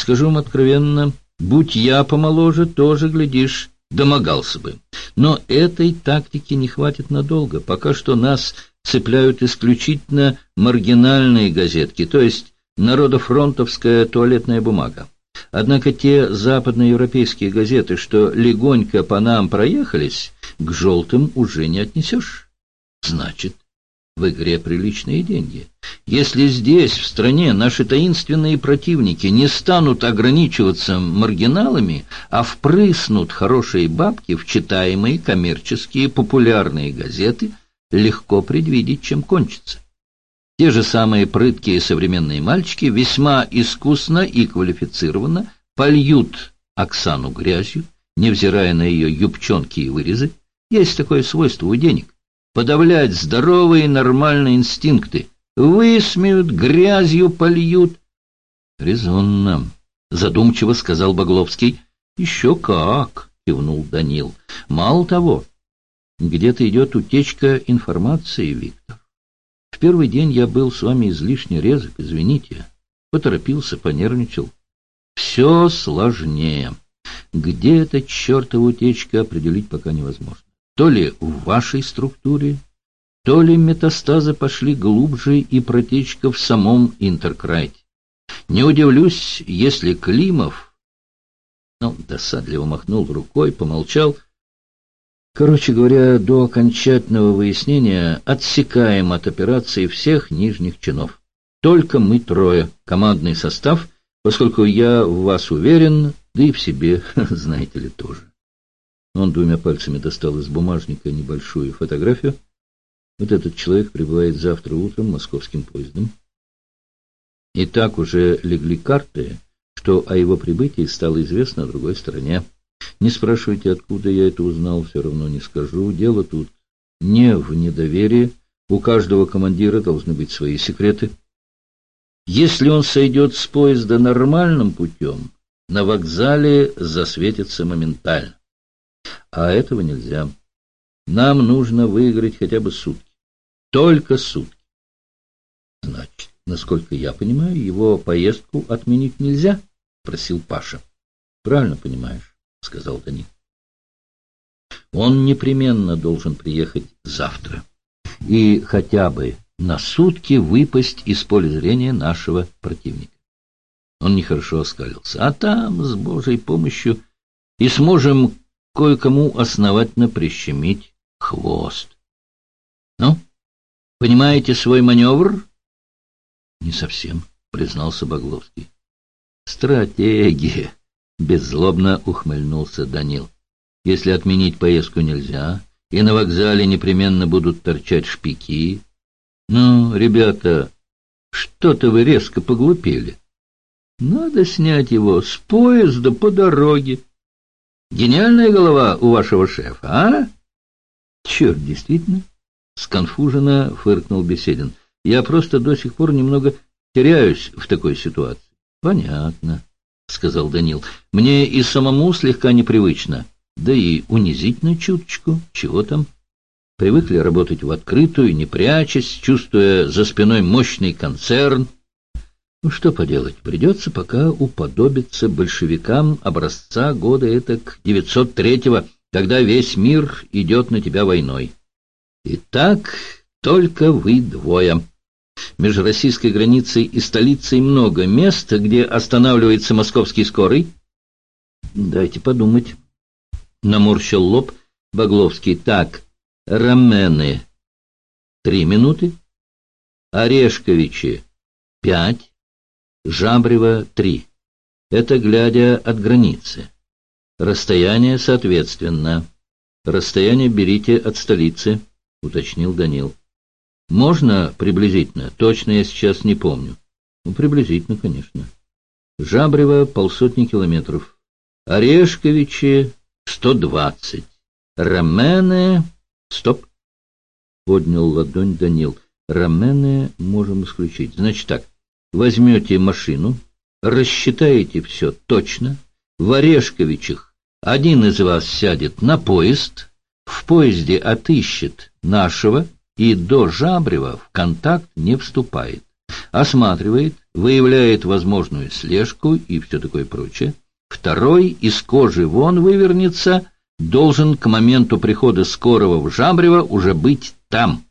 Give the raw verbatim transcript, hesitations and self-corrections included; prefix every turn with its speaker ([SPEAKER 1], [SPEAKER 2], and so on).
[SPEAKER 1] скажу вам откровенно, будь я помоложе, тоже, глядишь, домогался бы. Но этой тактики не хватит надолго. Пока что нас цепляют исключительно маргинальные газетки, то есть народофронтовская туалетная бумага. Однако те западноевропейские газеты, что легонько по нам проехались, к желтым уже не отнесешь. Значит, в игре приличные деньги. Если здесь, в стране, наши таинственные противники не станут ограничиваться маргиналами, а впрыснут хорошие бабки в читаемые коммерческие популярные газеты, легко предвидеть, чем кончится. Те же самые прыткие современные мальчики весьма искусно и квалифицированно польют Оксану грязью, невзирая на ее юбчонки и вырезы. Есть такое свойство у денег — подавлять здоровые нормальные инстинкты. Высмеют, грязью польют. — Резонно, — задумчиво сказал Багловский. — Еще как, — кивнул Данил. — Мало того, где-то идет утечка информации, Виктор. В первый день я был с вами излишне резок, извините. Поторопился, понервничал. Все сложнее. Где эта чертова утечка, определить пока невозможно. То ли в вашей структуре, то ли метастазы пошли глубже и протечка в самом Интеркрайте. Не удивлюсь, если Климов... Ну, досадливо махнул рукой, помолчал. Короче говоря, до окончательного выяснения отсекаем от операции всех нижних чинов. Только мы трое, командный состав, поскольку я в вас уверен, да и в себе, знаете ли, тоже. Он двумя пальцами достал из бумажника небольшую фотографию. Вот этот человек прибывает завтра утром московским поездом. И так уже легли карты, что о его прибытии стало известно на другой стороне. Не спрашивайте, откуда я это узнал, все равно не скажу. Дело тут не в недоверии. У каждого командира должны быть свои секреты. Если он сойдет с поезда нормальным путем, на вокзале засветится моментально. А этого нельзя. Нам нужно выиграть хотя бы сутки. Только сутки. Значит, насколько я понимаю, его поездку отменить нельзя? Спросил Паша. Правильно понимаешь, сказал Данил. Он непременно должен приехать завтра. И хотя бы на сутки выпасть из поля зрения нашего противника. Он нехорошо оскалился. А там, с Божьей помощью, и сможем кое-кому основательно прищемить хвост. Ну, понимаете свой маневр? Не совсем, признался Багловский. Стратегия, беззлобно ухмыльнулся Данил. Если отменить поездку нельзя, и на вокзале непременно будут торчать шпики. Ну, ребята, что-то вы резко поглупели. Надо снять его с поезда по дороге. Гениальная голова у вашего шефа, а? Черт, действительно, сконфуженно фыркнул Беседин. Я просто до сих пор немного теряюсь в такой ситуации. Понятно, сказал Данил. Мне и самому слегка непривычно, да и унизительно чуточку. Чего там? Привыкли работать в открытую, не прячась, чувствуя за спиной мощный концерн. Ну, что поделать, придется пока уподобиться большевикам образца года этак девятьсот третьего, когда весь мир идет на тебя войной. Итак, только вы двое. Между российской границей и столицей много мест, где останавливается московский скорый. Дайте подумать. Наморщил лоб Багловский. Так, Ромены — три минуты, Орешковичи — пять, Жабрево — три. Это глядя от границы. Расстояние соответственно. Расстояние берите от столицы, уточнил Данил. Можно приблизительно? Точно я сейчас не помню. Ну, приблизительно, конечно. Жабрево — полсотни километров. Орешковичи — сто двадцать. Ромены... Стоп! Поднял ладонь Данил. Ромены можем исключить. Значит так, возьмете машину, рассчитаете все точно, в Орешковичах один из вас сядет на поезд, в поезде отыщет нашего и до Жабрева в контакт не вступает. Осматривает, выявляет возможную слежку и все такое прочее. Второй из кожи вон вывернется, должен к моменту прихода скорого в Жабрево уже быть там.